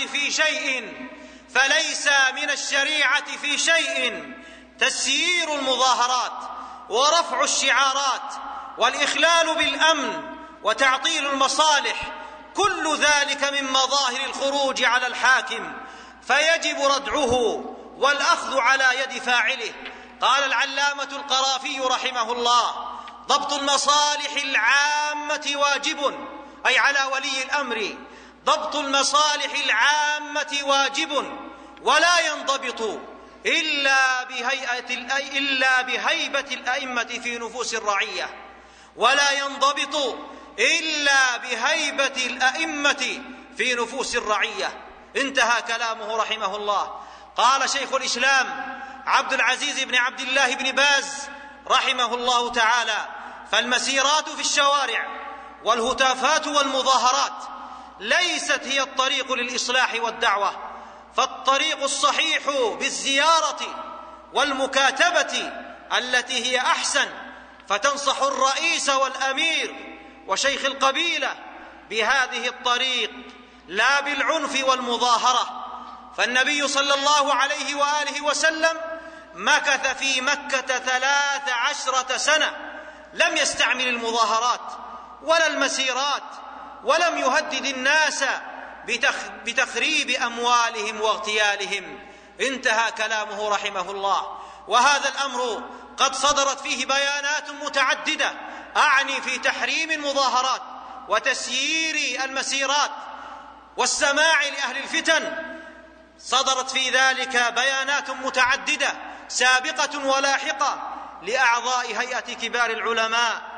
في شيء فليس من الشريعة في شيء تسيير المظاهرات ورفع الشعارات والإخلال بالأمن وتعطيل المصالح، كل ذلك من مظاهر الخروج على الحاكم، فيجب ردعه والأخذ على يد فاعله. قال العلامة القرافي رحمه الله: ضبط المصالح العامة واجب، أي على ولي الأمر، ضبط المصالح العامة واجب، ولا ينضبط إلا بهيبة الأئمة في نفوس الرعية، ولا ينضبط إلا بهيبة الأئمة في نفوس الرعية. انتهى كلامه رحمه الله. قال شيخ الإسلام عبد العزيز بن عبد الله بن باز رحمه الله تعالى: فالمسيرات في الشوارع والهتافات والمظاهرات ليست هي الطريق للإصلاح والدعوة، فالطريق الصحيح بالزيارة والمكاتبة التي هي أحسن، فتنصح الرئيس والأمير وشيخ القبيلة بهذه الطريق لا بالعنف والمظاهرة. فالنبي صلى الله عليه وآله وسلم مكث في مكة 13 سنة، لم يستعمل المظاهرات ولا المسيرات، ولم يهدد الناس بتخريب أموالهم واغتيالهم. انتهى كلامه رحمه الله. وهذا الأمر قد صدرت فيه بيانات متعددة، أعني في تحريم المظاهرات وتسيير المسيرات والسماع لأهل الفتن. صدرت في ذلك بيانات متعددة سابقة ولاحقة لأعضاء هيئة كبار العلماء